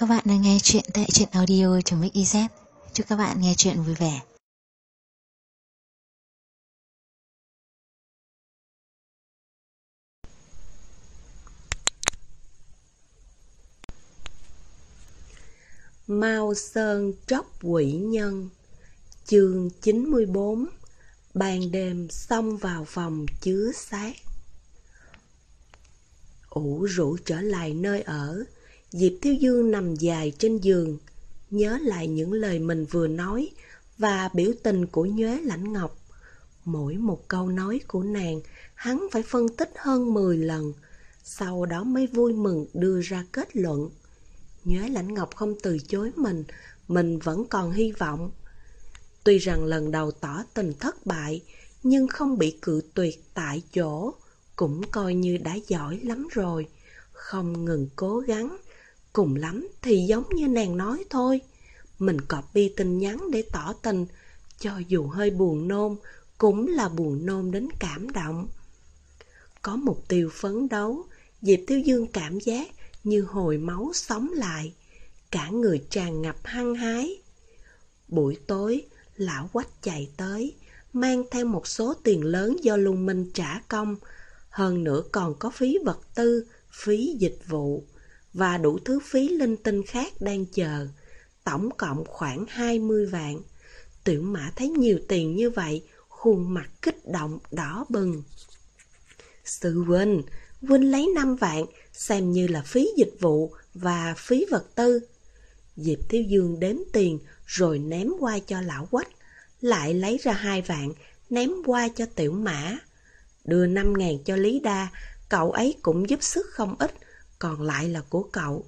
Các bạn đang nghe chuyện tại truyện audio.mix.iz. Chúc các bạn nghe chuyện vui vẻ. Mao Sơn tróc quỷ nhân. Chương 94. Ban đêm xông vào phòng chứa xác. Ủ rũ trở lại nơi ở, Diệp Thiếu Dương nằm dài trên giường, nhớ lại những lời mình vừa nói và biểu tình của Nhuế Lãnh Ngọc. Mỗi một câu nói của nàng, hắn phải phân tích hơn 10 lần, sau đó mới vui mừng đưa ra kết luận. Nhuế Lãnh Ngọc không từ chối mình vẫn còn hy vọng. Tuy rằng lần đầu tỏ tình thất bại, nhưng không bị cự tuyệt tại chỗ, cũng coi như đã giỏi lắm rồi. Không ngừng cố gắng, cùng lắm thì giống như nàng nói thôi. Mình copy tin nhắn để tỏ tình, cho dù hơi buồn nôn, cũng là buồn nôn đến cảm động. Có mục tiêu phấn đấu, Diệp Thiếu Dương cảm giác như hồi máu sống lại, cả người tràn ngập hăng hái. Buổi tối, lão Quách chạy tới, mang theo một số tiền lớn do Lưu Minh trả công, hơn nữa còn có phí vật tư, phí dịch vụ và đủ thứ phí linh tinh khác đang chờ, tổng cộng khoảng 20 vạn. Tiểu Mã thấy nhiều tiền như vậy, khuôn mặt kích động đỏ bừng. Sư huynh lấy 5 vạn, xem như là phí dịch vụ và phí vật tư. Diệp Thiếu Dương đếm tiền rồi ném qua cho lão Quách, lại lấy ra 2 vạn, ném qua cho Tiểu Mã. Đưa 5.000 cho Lý Đa, cậu ấy cũng giúp sức không ít, còn lại là của cậu.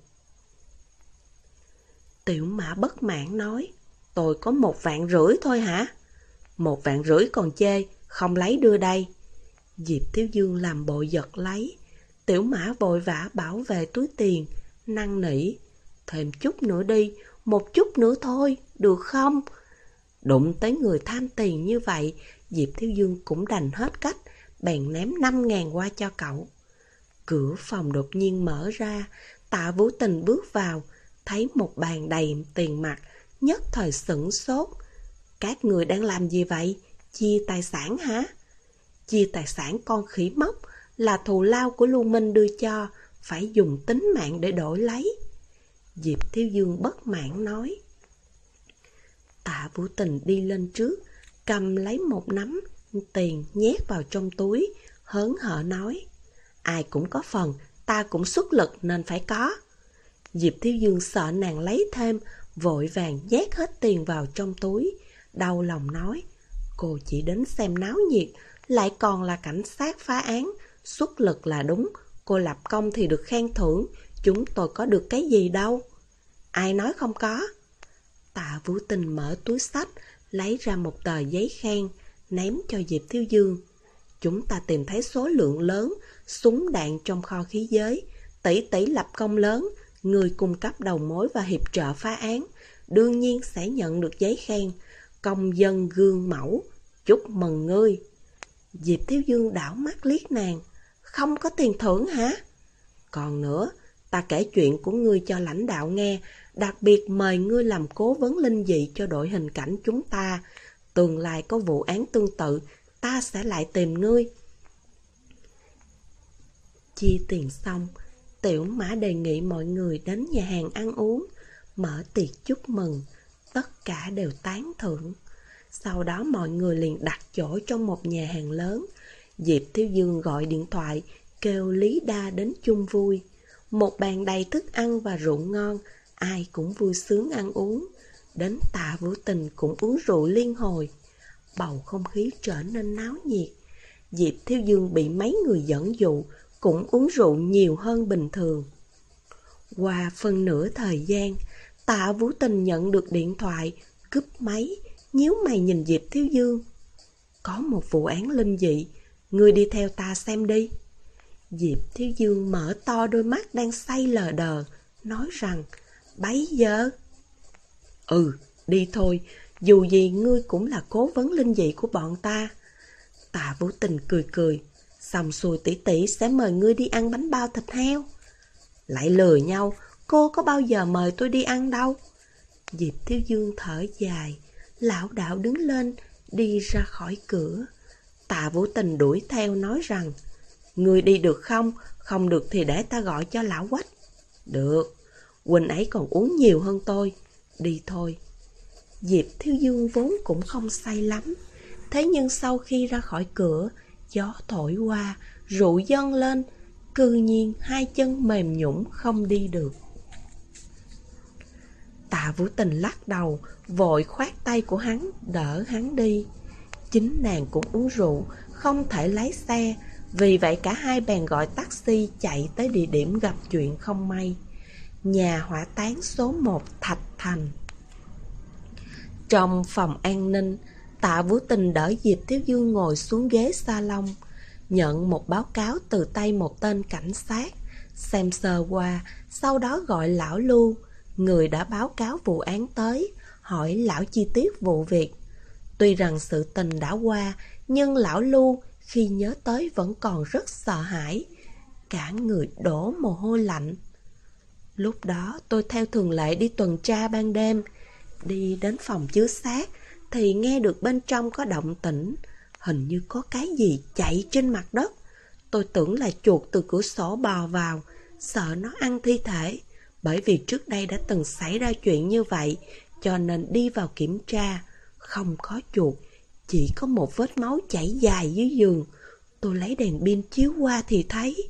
Tiểu Mã bất mãn nói, tôi có 1,5 vạn thôi hả? 1,5 vạn còn chê, không lấy đưa đây. Diệp Thiếu Dương làm bộ giật lấy. Tiểu Mã vội vã bảo vệ túi tiền, năn nỉ, thêm chút nữa đi, một chút nữa thôi, được không? Đụng tới người tham tiền như vậy, Diệp Thiếu Dương cũng đành hết cách, bèn ném 5.000 qua cho cậu. Cửa phòng đột nhiên mở ra, Tạ Vũ Tình bước vào, thấy một bàn đầy tiền mặt, nhất thời sửng sốt. Các người đang làm gì vậy? Chia tài sản hả? Chia tài sản con khỉ mốc, là thù lao của Lưu Minh đưa cho, phải dùng tính mạng để đổi lấy. Diệp Thiếu Dương bất mãn nói. Tạ Vũ Tình đi lên trước, cầm lấy một nắm tiền nhét vào trong túi, hớn hở nói, ai cũng có phần, ta cũng xuất lực nên phải có. Diệp Thiếu Dương sợ nàng lấy thêm, vội vàng nhét hết tiền vào trong túi, đau lòng nói, cô chỉ đến xem náo nhiệt, lại còn là cảnh sát phá án, xuất lực là đúng, cô lập công thì được khen thưởng, chúng tôi có được cái gì đâu. Ai nói không có? Tạ Vũ Tình mở túi xách, lấy ra một tờ giấy khen, ném cho Diệp Thiếu Dương. Chúng ta tìm thấy số lượng lớn súng đạn trong kho khí giới, tỷ lập công lớn, người cung cấp đầu mối và hiệp trợ phá án, đương nhiên sẽ nhận được giấy khen, công dân gương mẫu, chúc mừng ngươi. Diệp Thiếu Dương đảo mắt liếc nàng, không có tiền thưởng hả? Còn nữa, ta kể chuyện của ngươi cho lãnh đạo nghe, đặc biệt mời ngươi làm cố vấn linh dị cho đội hình cảnh chúng ta. Tương lai có vụ án tương tự, ta sẽ lại tìm ngươi. Chia tiền xong, Tiểu Mã đề nghị mọi người đến nhà hàng ăn uống, mở tiệc chúc mừng, tất cả đều tán thưởng. Sau đó mọi người liền đặt chỗ trong một nhà hàng lớn. Diệp Thiếu Dương gọi điện thoại, kêu Lý Đa đến chung vui. Một bàn đầy thức ăn và rượu ngon, ai cũng vui sướng ăn uống. Đến Tạ Vũ Tình cũng uống rượu liên hồi. Bầu không khí trở nên náo nhiệt. Diệp Thiếu Dương bị mấy người dẫn dụ, cũng uống rượu nhiều hơn bình thường. Qua phân nửa thời gian, Tạ Vũ Tình nhận được điện thoại, cúp máy, nhíu mày nhìn Diệp Thiếu Dương. Có một vụ án linh dị, ngươi đi theo ta xem đi. Diệp Thiếu Dương mở to đôi mắt đang say lờ đờ, nói rằng, bấy giờ? Đi thôi, dù gì ngươi cũng là cố vấn linh dị của bọn ta. Tạ Vũ Tình cười cười, xong xuôi tỷ tỷ sẽ mời ngươi đi ăn bánh bao thịt heo. Lại lừa nhau, cô có bao giờ mời tôi đi ăn đâu. Diệp Thiếu Dương thở dài, lảo đảo đứng lên, đi ra khỏi cửa. Tạ Vũ Tình đuổi theo nói rằng, người đi được không? Không được thì để ta gọi cho lão Quách. Được, huynh ấy còn uống nhiều hơn tôi. Đi thôi. Diệp Thiếu Dương vốn cũng không say lắm. Thế nhưng sau khi ra khỏi cửa, gió thổi qua, rượu dâng lên, cư nhiên hai chân mềm nhũn không đi được. Tạ Vũ Tình lắc đầu, vội khoát tay của hắn, đỡ hắn đi. Chính nàng cũng uống rượu, không thể lái xe, vì vậy cả hai bèn gọi taxi chạy tới địa điểm gặp chuyện không may. Nhà hỏa táng số 1 Thạch Thành. Trong phòng an ninh, Tạ Vũ Tình đỡ Diệp Thiếu Dương ngồi xuống ghế salon, nhận một báo cáo từ tay một tên cảnh sát, xem sơ qua, sau đó gọi lão Lưu, người đã báo cáo vụ án tới, hỏi lão chi tiết vụ việc. Tuy rằng sự tình đã qua, nhưng lão Lưu khi nhớ tới vẫn còn rất sợ hãi, cả người đổ mồ hôi lạnh. Lúc đó tôi theo thường lệ đi tuần tra ban đêm, đi đến phòng chứa xác thì nghe được bên trong có động tĩnh, hình như có cái gì chạy trên mặt đất. Tôi tưởng là chuột từ cửa sổ bò vào, sợ nó ăn thi thể, bởi vì trước đây đã từng xảy ra chuyện như vậy, cho nên đi vào kiểm tra, không có chuột, chỉ có một vết máu chảy dài dưới giường. Tôi lấy đèn pin chiếu qua thì thấy.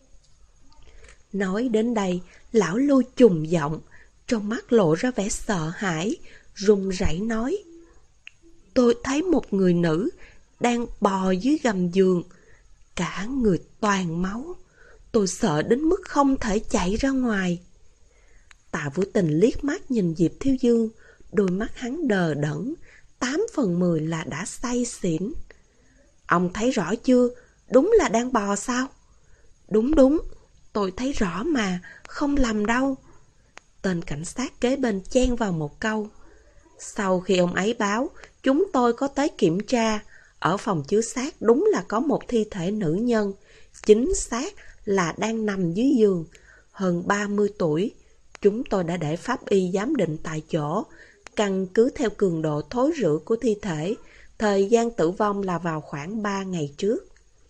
Nói đến đây, lão Lưu trùng giọng, trong mắt lộ ra vẻ sợ hãi, run rẩy nói, tôi thấy một người nữ đang bò dưới gầm giường, cả người toàn máu. Tôi sợ đến mức không thể chạy ra ngoài. Tạ Vũ Tình liếc mắt nhìn Diệp Thiếu Dương, đôi mắt hắn đờ đẫn, 8 phần 10 là đã say xỉn. Ông thấy rõ chưa? Đúng là đang bò sao? Đúng, tôi thấy rõ mà, không lầm đâu. Tên cảnh sát kế bên chen vào một câu. Sau khi ông ấy báo, chúng tôi có tới kiểm tra. Ở phòng chứa xác đúng là có một thi thể nữ nhân, chính xác là đang nằm dưới giường, hơn 30 tuổi. Chúng tôi đã để pháp y giám định tại chỗ, căn cứ theo cường độ thối rữa của thi thể, thời gian tử vong là vào khoảng 3 ngày trước.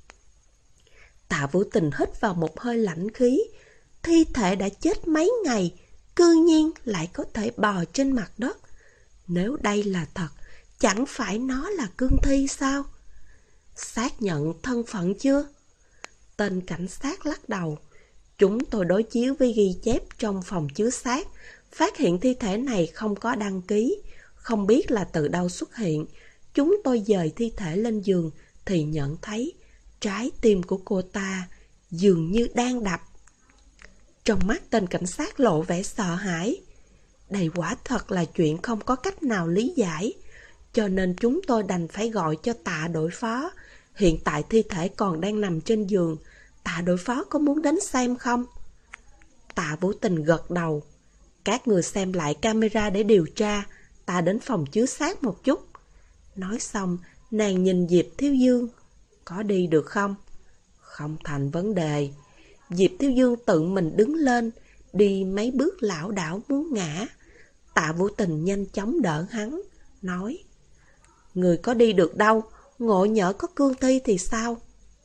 Tạ Vũ Tình hít vào một hơi lạnh khí. Thi thể đã chết mấy ngày, cư nhiên lại có thể bò trên mặt đất. Nếu đây là thật, chẳng phải nó là cương thi sao? Xác nhận thân phận chưa? Tên cảnh sát lắc đầu. Chúng tôi đối chiếu với ghi chép trong phòng chứa xác, phát hiện thi thể này không có đăng ký, không biết là từ đâu xuất hiện. Chúng tôi dời thi thể lên giường thì nhận thấy trái tim của cô ta dường như đang đập. Trong mắt tên cảnh sát lộ vẻ sợ hãi. Đây quả thật là chuyện không có cách nào lý giải, cho nên chúng tôi đành phải gọi cho Tạ đội phó. Hiện tại thi thể còn đang nằm trên giường. Tạ đội phó có muốn đến xem không? Tạ Vũ Tình gật đầu. Các người xem lại camera để điều tra, ta đến phòng chứa xác một chút. Nói xong, nàng nhìn Diệp Thiếu Dương. Có đi được không? Không thành vấn đề. Diệp Thiếu Dương tự mình đứng lên, đi mấy bước lảo đảo muốn ngã. Tạ Vũ Tình nhanh chóng đỡ hắn, nói, người có đi được đâu, ngộ nhỡ có cương thi thì sao?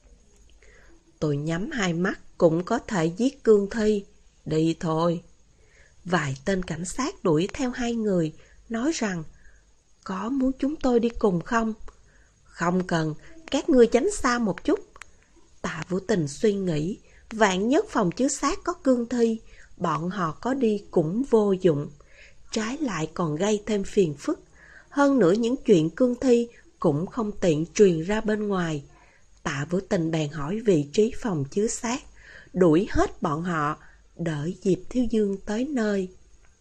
Tôi nhắm hai mắt cũng có thể giết cương thi, đi thôi. Vài tên cảnh sát đuổi theo hai người, nói rằng, có muốn chúng tôi đi cùng không? Không cần, các ngươi tránh xa một chút. Tạ Vũ Tình suy nghĩ, vạn nhất phòng chứa xác có cương thi, bọn họ có đi cũng vô dụng, trái lại còn gây thêm phiền phức. Hơn nữa những chuyện cương thi cũng không tiện truyền ra bên ngoài. Tạ Vũ Tình bèn hỏi vị trí phòng chứa xác, đuổi hết bọn họ, đợi Diệp Thiếu Dương tới nơi.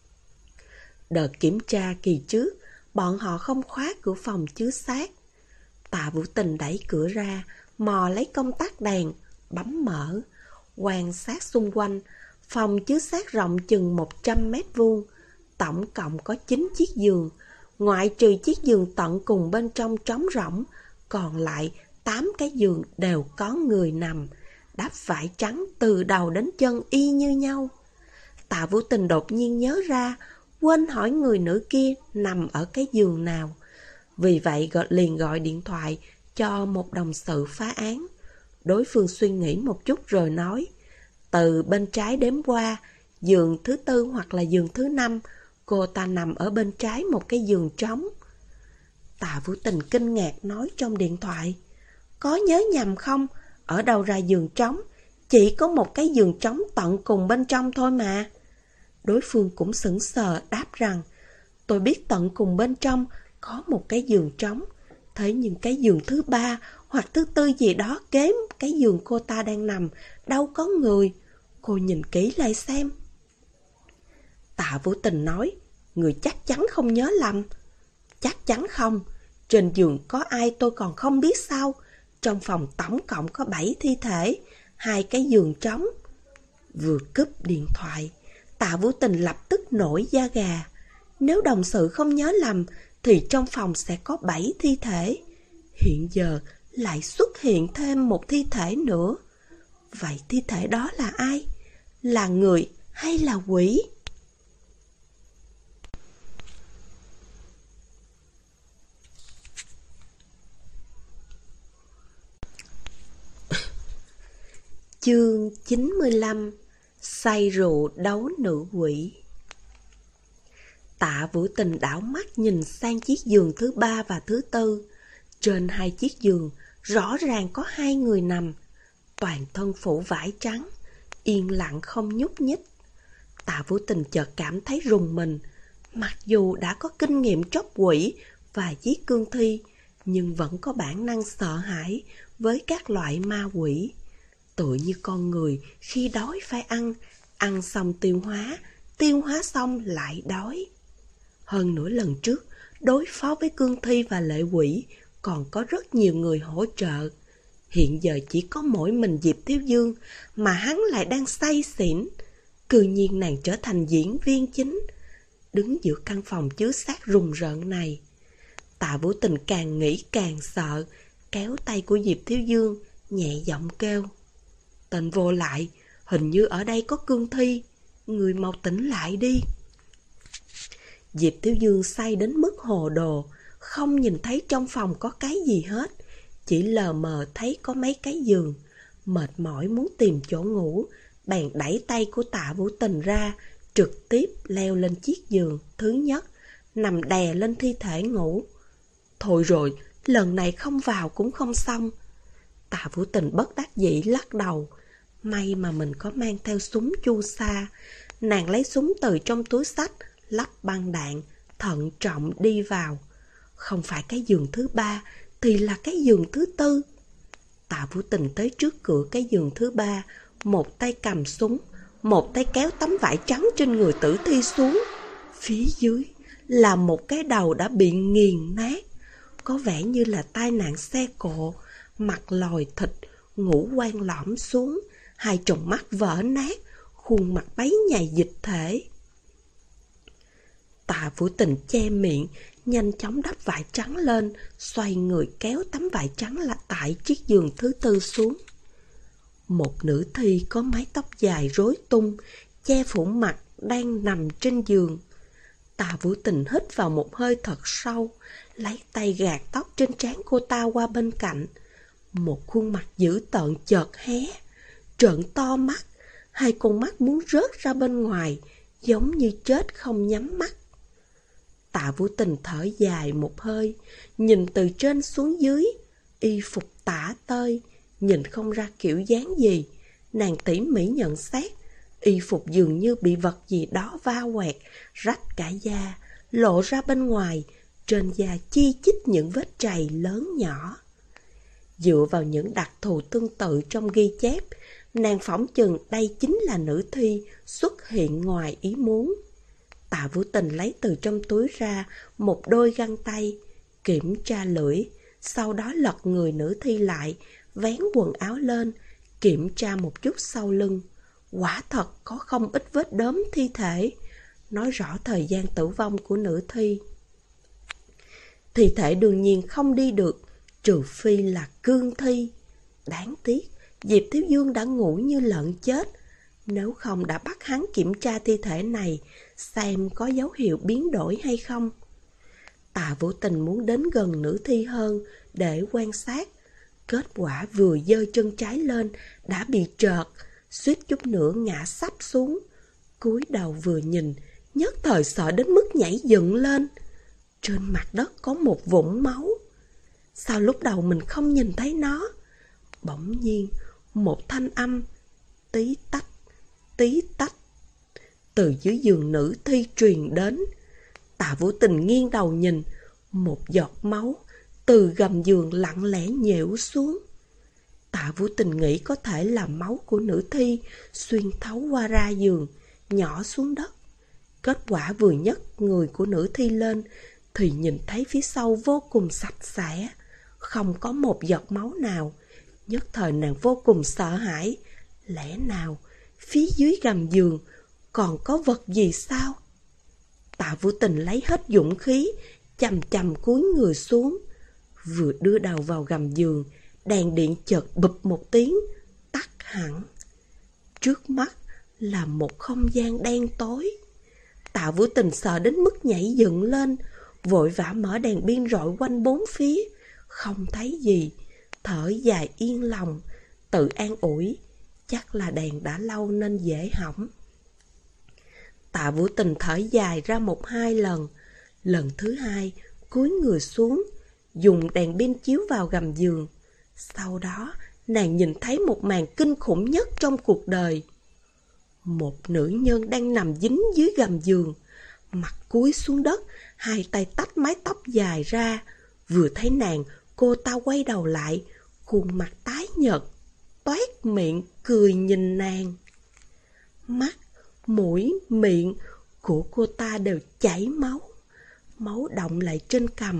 Đợt kiểm tra kỳ trước, bọn họ không khóa cửa phòng chứa xác. Tạ Vũ Tình đẩy cửa ra, mò lấy công tắc đèn, bấm mở, quan sát xung quanh. Phòng chứa xác rộng chừng 100 mét vuông, tổng cộng có 9 chiếc giường, ngoại trừ chiếc giường tận cùng bên trong trống rỗng, còn lại 8 cái giường đều có người nằm, đắp vải trắng từ đầu đến chân y như nhau. Tạ Vũ Tình đột nhiên nhớ ra, quên hỏi người nữ kia nằm ở cái giường nào. Vì vậy liền gọi điện thoại cho một đồng sự phá án. Đối phương suy nghĩ một chút rồi nói, từ bên trái đếm qua, giường thứ 4 hoặc là giường thứ 5, cô ta nằm ở bên trái một cái giường trống. Tạ Vũ Tình kinh ngạc nói trong điện thoại, có nhớ nhầm không? Ở đâu ra giường trống? Chỉ có một cái giường trống tận cùng bên trong thôi mà. Đối phương cũng sững sờ đáp rằng, tôi biết tận cùng bên trong có một cái giường trống, thế nhưng cái giường thứ 3 hoặc thứ 4 gì đó kế cái giường cô ta đang nằm, đâu có người. Cô nhìn kỹ lại xem. Tạ Vũ Tình nói, người chắc chắn không nhớ lầm. Chắc chắn không, trên giường có ai tôi còn không biết sao. Trong phòng tổng cộng có 7 thi thể, 2 cái giường trống. Vừa cúp điện thoại, Tạ Vũ Tình lập tức nổi da gà. Nếu đồng sự không nhớ lầm thì trong phòng sẽ có 7 thi thể. Hiện giờ lại xuất hiện thêm một thi thể nữa. Vậy thi thể đó là ai? Là người hay là quỷ? Chương 95: Say rượu đấu nữ quỷ. Tạ Vũ Tình đảo mắt nhìn sang chiếc giường thứ 3 và thứ 4. Trên 2 chiếc giường rõ ràng có 2 người nằm, toàn thân phủ vải trắng, yên lặng không nhúc nhích. Tạ Vũ Tình chợt cảm thấy rùng mình. Mặc dù đã có kinh nghiệm tróc quỷ và giết cương thi, nhưng vẫn có bản năng sợ hãi với các loại ma quỷ. Tựa như con người khi đói phải ăn xong tiêu hóa xong lại đói. Hơn nữa lần trước, đối phó với cương thi và lệ quỷ còn có rất nhiều người hỗ trợ. Hiện giờ chỉ có mỗi mình Diệp Thiếu Dương mà hắn lại đang say xỉn. Cư nhiên nàng trở thành diễn viên chính, đứng giữa căn phòng chứa xác rùng rợn này. Tạ Vũ Tình càng nghĩ càng sợ, kéo tay của Diệp Thiếu Dương, nhẹ giọng kêu, tên vô lại, hình như ở đây có cương thi, người mau tỉnh lại đi. Diệp Thiếu Dương say đến mức hồ đồ, không nhìn thấy trong phòng có cái gì hết, chỉ lờ mờ thấy có mấy cái giường. Mệt mỏi muốn tìm chỗ ngủ, bèn đẩy tay của Tạ Vũ Tình ra, trực tiếp leo lên chiếc giường thứ nhất, nằm đè lên thi thể ngủ. Thôi rồi, lần này không vào cũng không xong. Tạ Vũ Tình bất đắc dĩ lắc đầu. May mà mình có mang theo súng chu sa. Nàng lấy súng từ trong túi xách, lắp băng đạn, thận trọng đi vào. Không phải cái giường thứ 3 thì là cái giường thứ 4. Tạ Vũ Tình tới trước cửa cái giường thứ 3, một tay cầm súng, một tay kéo tấm vải trắng trên người tử thi xuống. Phía dưới là một cái đầu đã bị nghiền nát, có vẻ như là tai nạn xe cộ, mặt lòi thịt, ngũ quan lõm xuống, 2 tròng mắt vỡ nát, khuôn mặt bấy nhầy dịch thể. Tạ Vũ Tình che miệng, nhanh chóng đắp vải trắng lên, xoay người kéo tấm vải trắng là tại chiếc giường thứ 4 xuống. Một nữ thi có mái tóc dài rối tung, che phủ mặt đang nằm trên giường. Tạ Vũ Tình hít vào một hơi thật sâu, lấy tay gạt tóc trên trán cô ta qua bên cạnh. Một khuôn mặt dữ tợn chợt hé, trợn to mắt, 2 con mắt muốn rớt ra bên ngoài, giống như chết không nhắm mắt. Tạ Vũ Tình thở dài một hơi, nhìn từ trên xuống dưới, y phục tả tơi, nhìn không ra kiểu dáng gì. Nàng tỉ mỉ nhận xét, y phục dường như bị vật gì đó va quẹt, rách cả da, lộ ra bên ngoài, trên da chi chít những vết trầy lớn nhỏ. Dựa vào những đặc thù tương tự trong ghi chép, nàng phỏng chừng đây chính là nữ thi xuất hiện ngoài ý muốn. Tạ Vũ Tình lấy từ trong túi ra một đôi găng tay, kiểm tra lưỡi, sau đó lật người nữ thi lại, vén quần áo lên, kiểm tra một chút sau lưng. Quả thật có không ít vết đốm thi thể, nói rõ thời gian tử vong của nữ thi. Thi thể đương nhiên không đi được, trừ phi là cương thi. Đáng tiếc, Diệp Thiếu Dương đã ngủ như lợn chết. Nếu không đã bắt hắn kiểm tra thi thể này, xem có dấu hiệu biến đổi hay không. Tạ Vũ Tình muốn đến gần nữ thi hơn để quan sát. Kết quả vừa giơ chân trái lên đã bị trợt, suýt chút nữa ngã sắp xuống. Cúi đầu vừa nhìn, nhất thời sợ đến mức nhảy dựng lên. Trên mặt đất có một vũng máu. Sao lúc đầu mình không nhìn thấy nó? Bỗng nhiên, một thanh âm tí tách từ dưới giường nữ thi truyền đến. Tạ Vũ Tình nghiêng đầu nhìn, một giọt máu từ gầm giường lặng lẽ nhễu xuống. Tạ Vũ Tình nghĩ có thể là máu của nữ thi xuyên thấu qua ra giường, nhỏ xuống đất. Kết quả vừa nhấc người của nữ thi lên thì nhìn thấy phía sau vô cùng sạch sẽ, không có một giọt máu nào. Nhất thời nàng vô cùng sợ hãi. Lẽ nào phía dưới gầm giường còn có vật gì sao? Tạ Vũ Tình lấy hết dũng khí, chầm chầm cúi người xuống. Vừa đưa đầu vào gầm giường, đèn điện chợt bụp một tiếng, tắt hẳn. Trước mắt là một không gian đen tối. Tạ Vũ Tình sợ đến mức nhảy dựng lên, vội vã mở đèn pin rọi quanh bốn phía, không thấy gì, thở dài yên lòng, tự an ủi, chắc là đèn đã lâu nên dễ hỏng. Tạ Vũ Tình thở dài ra 1-2 lần. Lần thứ hai, cúi người xuống, dùng đèn pin chiếu vào gầm giường. Sau đó, nàng nhìn thấy một màn kinh khủng nhất trong cuộc đời. Một nữ nhân đang nằm dính dưới gầm giường, mặt cúi xuống đất, hai tay tách mái tóc dài ra. Vừa thấy nàng, cô ta quay đầu lại, khuôn mặt tái nhợt, toét miệng cười nhìn nàng. Mắt, mũi, miệng của cô ta đều chảy máu. Máu đọng lại trên cằm,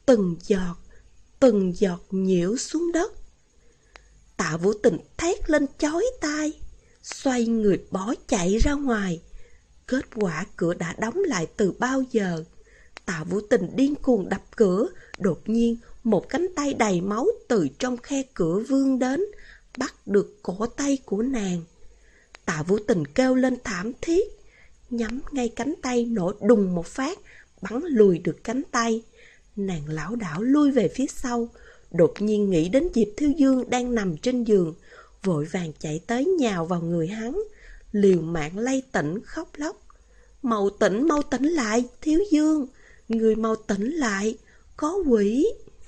từng giọt nhiễu xuống đất. Tạ Vũ Tình thét lên chói tai, xoay người bỏ chạy ra ngoài. Kết quả cửa đã đóng lại từ bao giờ. Tạ Vũ Tình điên cuồng đập cửa. Đột nhiên một cánh tay đầy máu từ trong khe cửa vươn đến, bắt được cổ tay của nàng. Tạ Vũ Tình kêu lên thảm thiết, nhắm ngay cánh tay, nổ đùng một phát, bắn lùi được cánh tay. Nàng lảo đảo lui về phía sau, đột nhiên nghĩ đến Diệp Thiếu Dương đang nằm trên giường, vội vàng chạy tới nhào vào người hắn, liều mạng lay tỉnh khóc lóc. Mau tỉnh lại, Thiếu Dương, người mau tỉnh lại, có quỷ.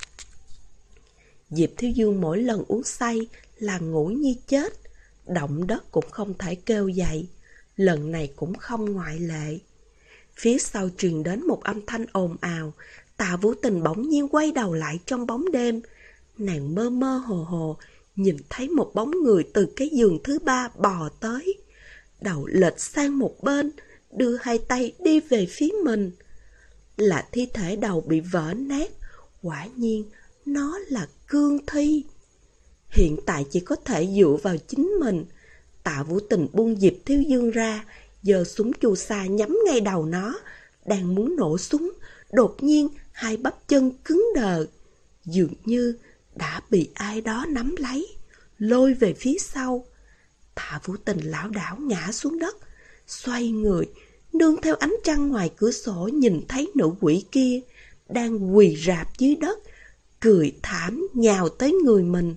Diệp Thiếu Dương mỗi lần uống say là ngủ như chết, động đất cũng không thể kêu dậy, lần này cũng không ngoại lệ. Phía sau truyền đến một âm thanh ồn ào. Tạ Vũ Tình bỗng nhiên quay đầu lại trong bóng đêm. Nàng mơ mơ hồ hồ nhìn thấy một bóng người từ cái giường thứ 3 bò tới, đầu lệch sang một bên, đưa hai tay đi về phía mình. Là thi thể đầu bị vỡ nát. Quả nhiên nó là cương thi. Hiện tại chỉ có thể dựa vào chính mình. Tạ Vũ Tình buông Diệp Thiếu Dương ra, giơ súng chu sa nhắm ngay đầu nó, đang muốn nổ súng. Đột nhiên hai bắp chân cứng đờ, dường như đã bị ai đó nắm lấy, lôi về phía sau. Tạ Vũ Tình lảo đảo ngã xuống đất, xoay người, nương theo ánh trăng ngoài cửa sổ nhìn thấy nữ quỷ kia đang quỳ rạp dưới đất, cười thảm nhào tới người mình.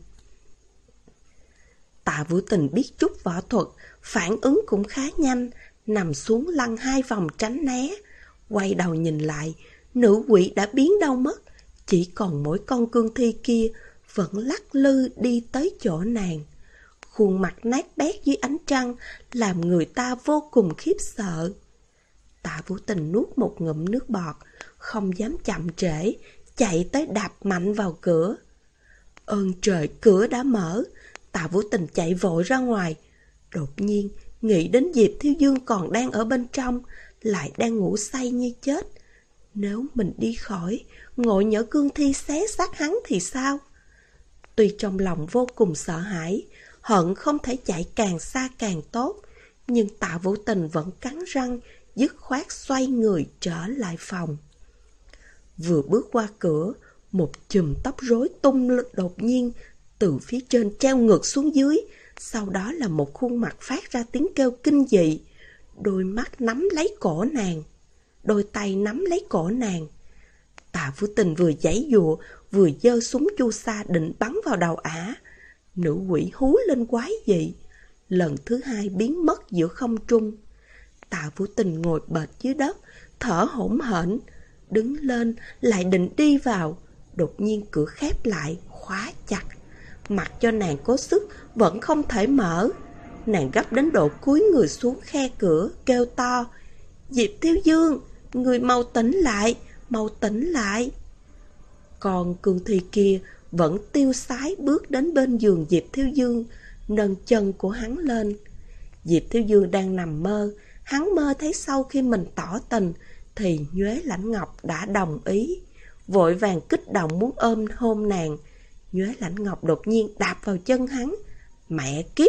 Tạ Vũ Tình biết chút võ thuật, phản ứng cũng khá nhanh, nằm xuống lăn 2 vòng tránh né. Quay đầu nhìn lại, nữ quỷ đã biến đâu mất, chỉ còn mỗi con cương thi kia vẫn lắc lư đi tới chỗ nàng. Khuôn mặt nát bét dưới ánh trăng làm người ta vô cùng khiếp sợ. Tạ Vũ Tình nuốt một ngụm nước bọt, không dám chậm trễ, chạy tới đạp mạnh vào cửa. Ơn trời, cửa đã mở. Tạ Vũ Tình chạy vội ra ngoài. Đột nhiên nghĩ đến Diệp Thiếu Dương còn đang ở bên trong, lại đang ngủ say như chết. Nếu mình đi khỏi, ngộ nhỡ cương thi xé xác hắn thì sao? Tuy trong lòng vô cùng sợ hãi, hận không thể chạy càng xa càng tốt, nhưng Tạ Vũ Tình vẫn cắn răng, dứt khoát xoay người trở lại phòng. Vừa bước qua cửa, một chùm tóc rối tung đột nhiên từ phía trên treo ngược xuống dưới, sau đó là một khuôn mặt phát ra tiếng kêu kinh dị. Đôi mắt nắm lấy cổ nàng, đôi tay nắm lấy cổ nàng. Tạ Vũ Tình vừa giãy giụa, vừa giơ súng chu sa định bắn vào đầu ả. Nữ quỷ hú lên quái dị, lần thứ hai biến mất giữa không trung. Tạ Vũ Tình ngồi bệt dưới đất, thở hổn hển, đứng lên lại định đi vào. Đột nhiên cửa khép lại, khóa chặt. Mặc cho nàng cố sức vẫn không thể mở. Nàng gấp đến độ cúi người xuống khe cửa, kêu to: Diệp Thiếu Dương, người mau tỉnh lại, mau tỉnh lại. Còn Cương Thi kia vẫn tiêu sái bước đến bên giường Diệp Thiếu Dương, nâng chân của hắn lên. Diệp Thiếu Dương đang nằm mơ, hắn mơ thấy sau khi mình tỏ tình thì Nhuế Lãnh Ngọc đã đồng ý. Vội vàng kích động muốn ôm hôn nàng. Nhuế Lãnh Ngọc đột nhiên đạp vào chân hắn. Mẹ kiếp!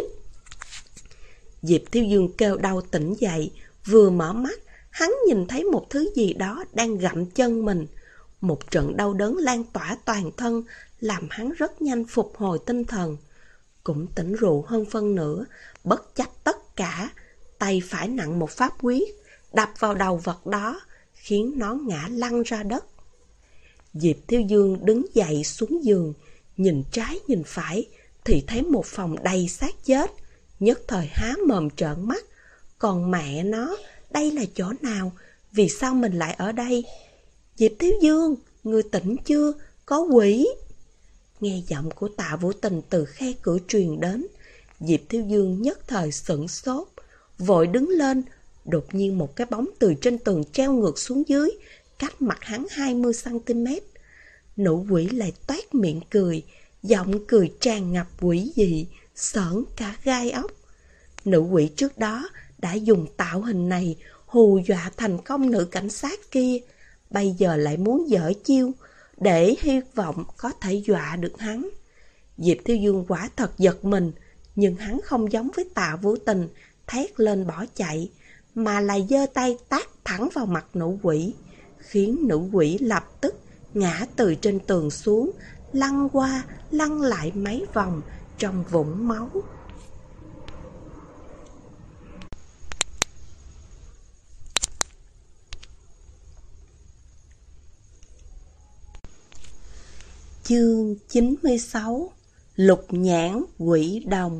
Diệp Thiếu Dương kêu đau tỉnh dậy, vừa mở mắt, hắn nhìn thấy một thứ gì đó đang gặm chân mình. Một trận đau đớn lan tỏa toàn thân, làm hắn rất nhanh phục hồi tinh thần. Cũng tỉnh rượu hơn phân nửa, bất chấp tất cả, tay phải nặng một pháp quyết, đập vào đầu vật đó, khiến nó ngã lăn ra đất. Diệp Thiếu Dương đứng dậy xuống giường, nhìn trái nhìn phải, thì thấy một phòng đầy xác chết, nhất thời há mồm trợn mắt. Còn mẹ nó, đây là chỗ nào? Vì sao mình lại ở đây? Diệp Thiếu Dương, người tỉnh chưa? Có quỷ! Nghe giọng của Tạ Vũ Tình từ khe cửa truyền đến, Diệp Thiếu Dương nhất thời sửng sốt, vội đứng lên. Đột nhiên một cái bóng từ trên tường treo ngược xuống dưới, cách mặt hắn 20 cm. Nữ quỷ lại toét miệng cười, giọng cười tràn ngập quỷ dị, sởn cả gai ốc. Nữ quỷ trước đó đã dùng tạo hình này hù dọa thành công nữ cảnh sát kia, bây giờ lại muốn dở chiêu để hy vọng có thể dọa được hắn. Diệp Thiếu Dương quả thật giật mình, nhưng hắn không giống với Tạ Vũ Tình thét lên bỏ chạy, mà lại giơ tay tát thẳng vào mặt nữ quỷ, khiến nữ quỷ lập tức ngã từ trên tường xuống, lăn qua lăn lại mấy vòng trong vũng máu. Chương 96: Lục nhãn quỷ đồng.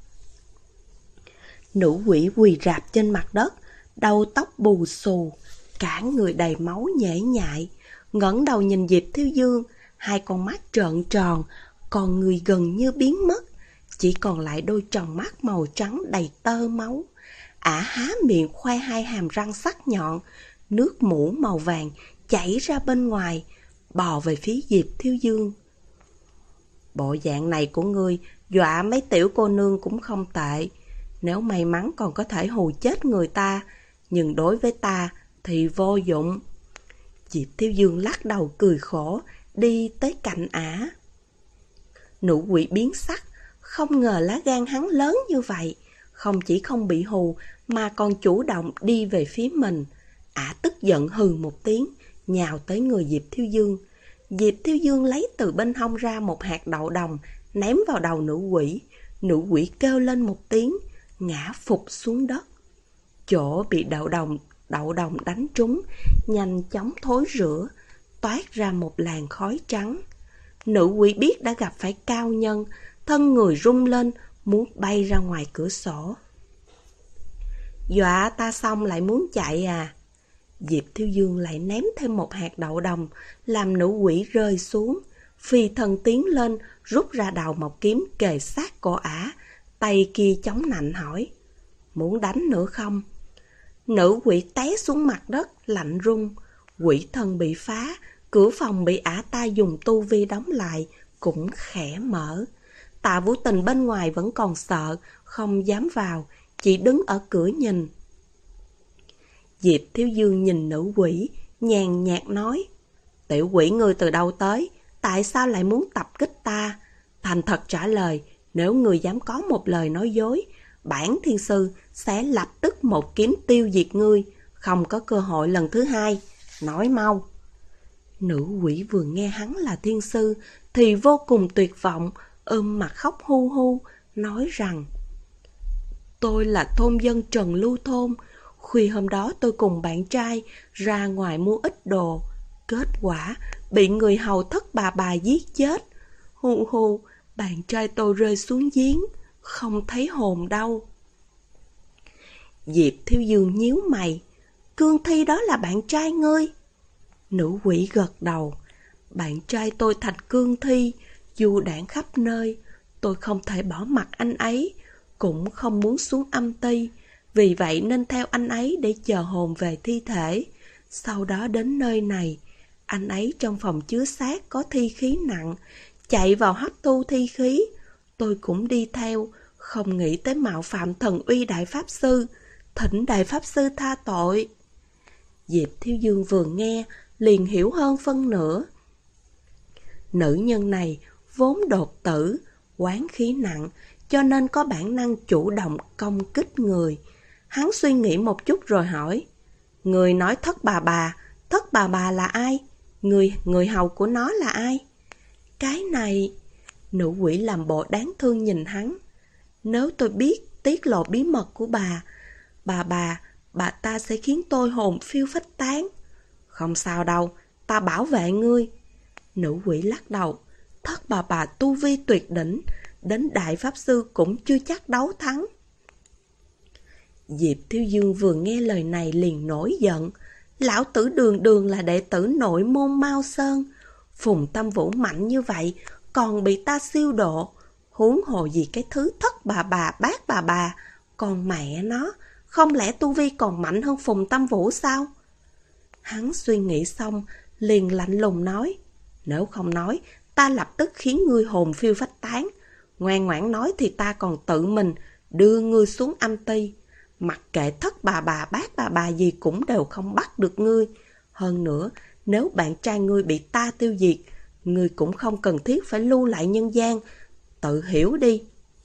Nữ quỷ quỳ rạp trên mặt đất, đầu tóc bù xù, cả người đầy máu nhễ nhại, ngẩng đầu nhìn Diệp Thiếu Dương, hai con mắt trợn tròn, còn người gần như biến mất, chỉ còn lại đôi tròng mắt màu trắng đầy tơ máu. Ả há miệng khoe hai hàm răng sắc nhọn, nước mũ màu vàng chảy ra bên ngoài, bò về phía Diệp Thiếu Dương. Bộ dạng này của ngươi dọa mấy tiểu cô nương cũng không tệ, nếu may mắn còn có thể hù chết người ta, nhưng đối với ta thì vô dụng. Diệp Thiếu Dương lắc đầu cười khổ, đi tới cạnh Ả. Nữ quỷ biến sắc, không ngờ lá gan hắn lớn như vậy, không chỉ không bị hù mà còn chủ động đi về phía mình. Ả tức giận hừ một tiếng, nhào tới người Diệp Thiếu Dương. Diệp Thiếu Dương lấy từ bên hông ra một hạt đậu đồng, ném vào đầu nữ quỷ. Nữ quỷ kêu lên một tiếng, ngã phục xuống đất. Chỗ bị đậu đồng đánh trúng nhanh chóng thối rữa, toát ra một làn khói trắng. Nữ quỷ biết đã gặp phải cao nhân, thân người rung lên, muốn bay ra ngoài cửa sổ. Dọa ta xong lại muốn chạy à? Diệp Thiếu Dương lại ném thêm một hạt đậu đồng, làm nữ quỷ rơi xuống. Phi thân tiến lên, rút ra đầu một kiếm kề sát cổ Ả, tay kia chống nạnh hỏi: Muốn đánh nữa không? Nữ quỷ té xuống mặt đất, lạnh run. Quỷ thân bị phá, cửa phòng bị Ả ta dùng tu vi đóng lại, cũng khẽ mở. Tạ Vũ Tình bên ngoài vẫn còn sợ, không dám vào, chỉ đứng ở cửa nhìn. Diệp Thiếu Dương nhìn nữ quỷ, nhàn nhạt nói: Tiểu quỷ ngươi từ đâu tới? Tại sao lại muốn tập kích ta? Thành thật trả lời, nếu ngươi dám có một lời nói dối, bản thiên sư sẽ lập tức một kiếm tiêu diệt ngươi, không có cơ hội lần thứ hai. Nói mau. Nữ quỷ vừa nghe hắn là thiên sư thì vô cùng tuyệt vọng, ôm mặt khóc hu hu, nói rằng: Tôi là thôn dân Trần Lưu Thôn. Khuya hôm đó tôi cùng bạn trai ra ngoài mua ít đồ. Kết quả bị người hầu Thất bà giết chết. Hu hu, bạn trai tôi rơi xuống giếng, không thấy hồn đâu. Diệp Thiếu Dương nhíu mày: Cương Thi đó là bạn trai ngươi? Nữ quỷ gật đầu: Bạn trai tôi thành cương thi, du đãng khắp nơi. Tôi không thể bỏ mặc anh ấy, cũng không muốn xuống âm ty. Vì vậy nên theo anh ấy để chờ hồn về thi thể. Sau đó đến nơi này, anh ấy trong phòng chứa xác có thi khí nặng, chạy vào hấp thu thi khí. Tôi cũng đi theo, không nghĩ tới mạo phạm thần uy đại pháp sư, thỉnh đại pháp sư tha tội. Diệp Thiếu Dương vừa nghe liền hiểu hơn phân nửa. Nữ nhân này vốn đột tử, oán khí nặng, cho nên có bản năng chủ động công kích người. Hắn suy nghĩ một chút rồi hỏi: Người nói Thất bà là ai? Người hầu của nó là ai? Cái này... Nữ quỷ làm bộ đáng thương nhìn hắn: Nếu tôi biết tiết lộ bí mật của bà ta sẽ khiến tôi hồn phiêu phách tán. Không sao đâu, ta bảo vệ ngươi. Nữ quỷ lắc đầu: Thất bà tu vi tuyệt đỉnh, đến đại pháp sư cũng chưa chắc đấu thắng. Diệp Thiếu Dương vừa nghe lời này liền nổi giận: Lão tử đường đường là đệ tử nội môn Mao Sơn, Phùng Tâm Vũ mạnh như vậy còn bị ta siêu độ, huống hồ gì cái thứ Thất bát bà, còn mẹ nó, không lẽ tu vi còn mạnh hơn Phùng Tâm Vũ sao? Hắn suy nghĩ xong liền lạnh lùng nói: Nếu không nói, ta lập tức khiến ngươi hồn phiêu phách tán. Ngoan ngoãn nói thì ta còn tự mình đưa ngươi xuống âm ty. Mặc kệ Thất bát bà gì cũng đều không bắt được ngươi. Hơn nữa, nếu bạn trai ngươi bị ta tiêu diệt, ngươi cũng không cần thiết phải lưu lại nhân gian. Tự hiểu đi.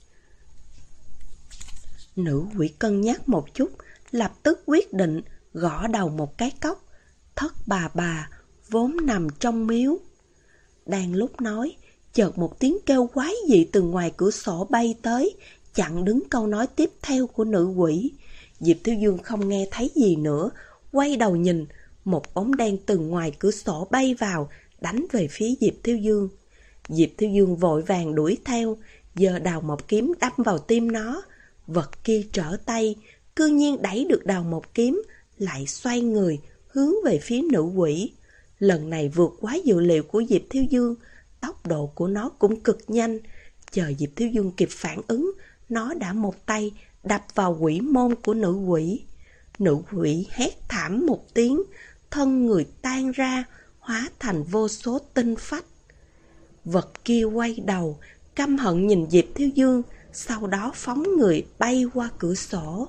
Nữ quỷ cân nhắc một chút, lập tức quyết định gõ đầu một cái cốc. Thất bà vốn nằm trong miếu. Đang lúc nói, chợt một tiếng kêu quái dị từ ngoài cửa sổ bay tới, chặn đứng câu nói tiếp theo của nữ quỷ. Diệp Thiếu Dương không nghe thấy gì nữa, quay đầu nhìn, một bóng đen từ ngoài cửa sổ bay vào, đánh về phía Diệp Thiếu Dương. Diệp Thiếu Dương vội vàng đuổi theo, giơ đào một kiếm đâm vào tim nó. Vật kia trở tay, cư nhiên đẩy được đào một kiếm, lại xoay người, hướng về phía nữ quỷ. Lần này vượt quá dự liệu của Diệp Thiếu Dương, tốc độ của nó cũng cực nhanh. Chờ Diệp Thiếu Dương kịp phản ứng, nó đã một tay đập vào quỷ môn của nữ quỷ. Nữ quỷ hét thảm một tiếng, thân người tan ra, hóa thành vô số tinh phách. Vật kia quay đầu, căm hận nhìn Diệp Thiếu Dương, sau đó phóng người bay qua cửa sổ.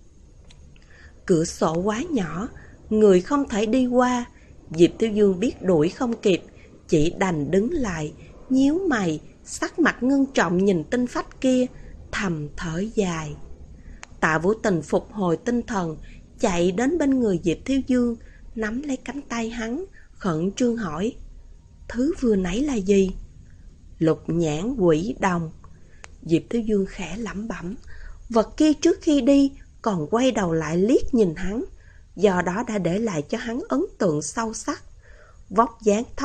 Cửa sổ quá nhỏ, người không thể đi qua. Diệp Thiếu Dương biết đuổi không kịp, chỉ đành đứng lại, nhíu mày, sắc mặt ngưng trọng nhìn tinh phách kia, thầm thở dài. Tạ Vũ Tình phục hồi tinh thần, chạy đến bên người Diệp Thiếu Dương, nắm lấy cánh tay hắn, khẩn trương hỏi: Thứ vừa nãy là gì? Lục nhãn quỷ đồng. Diệp Thiếu Dương khẽ lẩm bẩm. Vật kia trước khi đi còn quay đầu lại liếc nhìn hắn, do đó đã để lại cho hắn ấn tượng sâu sắc. Vóc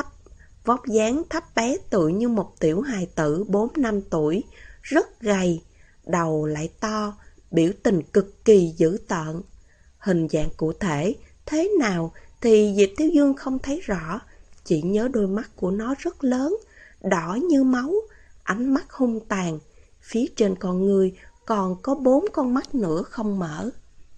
dáng thấp bé tựa như một tiểu hài tử 4-5 tuổi, rất gầy, đầu lại to, biểu tình cực kỳ dữ tợn. Hình dạng cụ thể thế nào thì Diệp Thiếu Dương không thấy rõ, chỉ nhớ đôi mắt của nó rất lớn, đỏ như máu, ánh mắt hung tàn. Phía trên con người còn có 4 con mắt nữa không mở.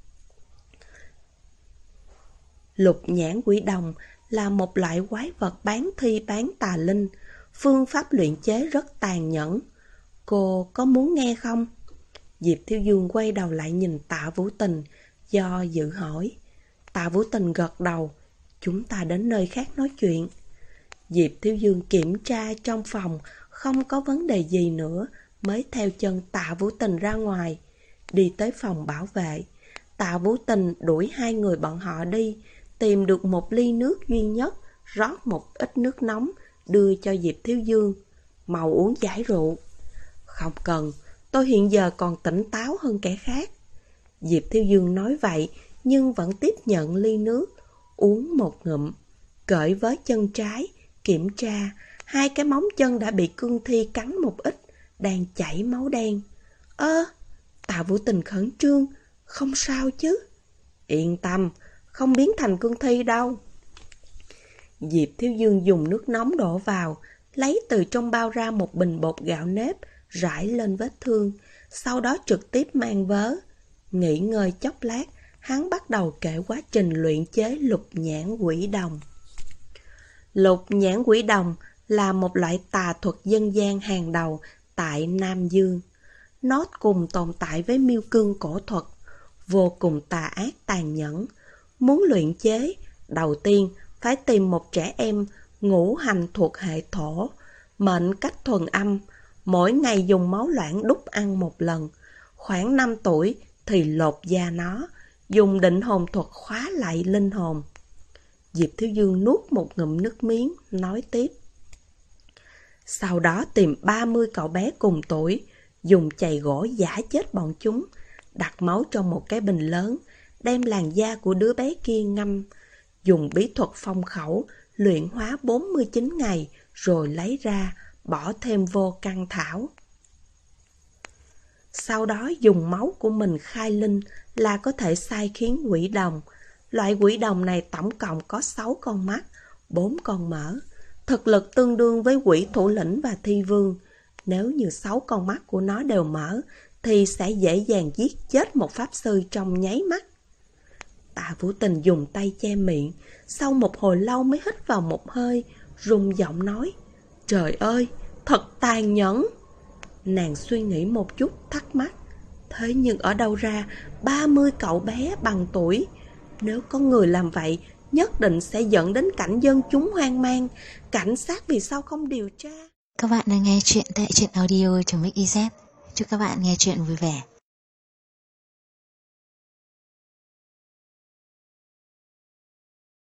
Lục nhãn quỷ đồng là một loại quái vật bán thi bán tà linh, phương pháp luyện chế rất tàn nhẫn. Cô có muốn nghe không? Diệp Thiếu Dương quay đầu lại nhìn Tạ Vũ Tình, do dự hỏi. Tạ Vũ Tình gật đầu. Chúng ta đến nơi khác nói chuyện. Diệp Thiếu Dương kiểm tra trong phòng không có vấn đề gì nữa, mới theo chân Tạ Vũ Tình ra ngoài, đi tới phòng bảo vệ. Tạ Vũ Tình đuổi 2 người bọn họ đi, tìm được một ly nước duy nhất, rót một ít nước nóng, đưa cho Diệp Thiếu Dương. Mau uống giải rượu. Không cần, tôi hiện giờ còn tỉnh táo hơn kẻ khác. Diệp Thiếu Dương nói vậy, nhưng vẫn tiếp nhận ly nước, uống một ngụm, cởi với chân trái, kiểm tra, 2 cái móng chân đã bị cương thi cắn một ít, đang chảy máu đen. Tạ Vũ Tình khẩn trương, không sao chứ? Yên tâm, không biến thành cương thi đâu. Diệp Thiếu Dương dùng nước nóng đổ vào, lấy từ trong bao ra một bình bột gạo nếp, rải lên vết thương, sau đó trực tiếp mang vớ. Nghỉ ngơi chốc lát, hắn bắt đầu kể quá trình luyện chế lục nhãn quỷ đồng. Lục nhãn quỷ đồng là một loại tà thuật dân gian hàng đầu tại Nam Dương. Nó cùng tồn tại với miêu cương cổ thuật, vô cùng tà ác tàn nhẫn. Muốn luyện chế, đầu tiên phải tìm một trẻ em ngũ hành thuộc hệ thổ, mệnh cách thuần âm, mỗi ngày dùng máu loãng đút ăn một lần. Khoảng 5 tuổi thì lột da nó, dùng định hồn thuật khóa lại linh hồn. Diệp Thiếu Dương nuốt một ngụm nước miếng, nói tiếp. Sau đó tìm 30 cậu bé cùng tuổi, dùng chày gỗ giã chết bọn chúng, đặt máu trong một cái bình lớn, đem làn da của đứa bé kia ngâm, dùng bí thuật phong khẩu, luyện hóa 49 ngày, rồi lấy ra, bỏ thêm vô căn thảo. Sau đó dùng máu của mình khai linh là có thể sai khiến quỷ đồng. Loại quỷ đồng này tổng cộng có 6 con mắt, 4 con mỡ. Thực lực tương đương với quỷ thủ lĩnh và thi vương. Nếu như 6 con mắt của nó đều mở, thì sẽ dễ dàng giết chết một pháp sư trong nháy mắt. Tạ Vũ Tình dùng tay che miệng, sau một hồi lâu mới hít vào một hơi, rung giọng nói. Trời ơi, thật tàn nhẫn. Nàng suy nghĩ một chút thắc mắc. Thế nhưng ở đâu ra 30 cậu bé bằng tuổi? Nếu có người làm vậy, nhất định sẽ dẫn đến cảnh dân chúng hoang mang. Cảnh sát vì sao không điều tra? Các bạn đang nghe chuyện tại truyện audio.mix.iz. Chúc các bạn nghe chuyện vui vẻ.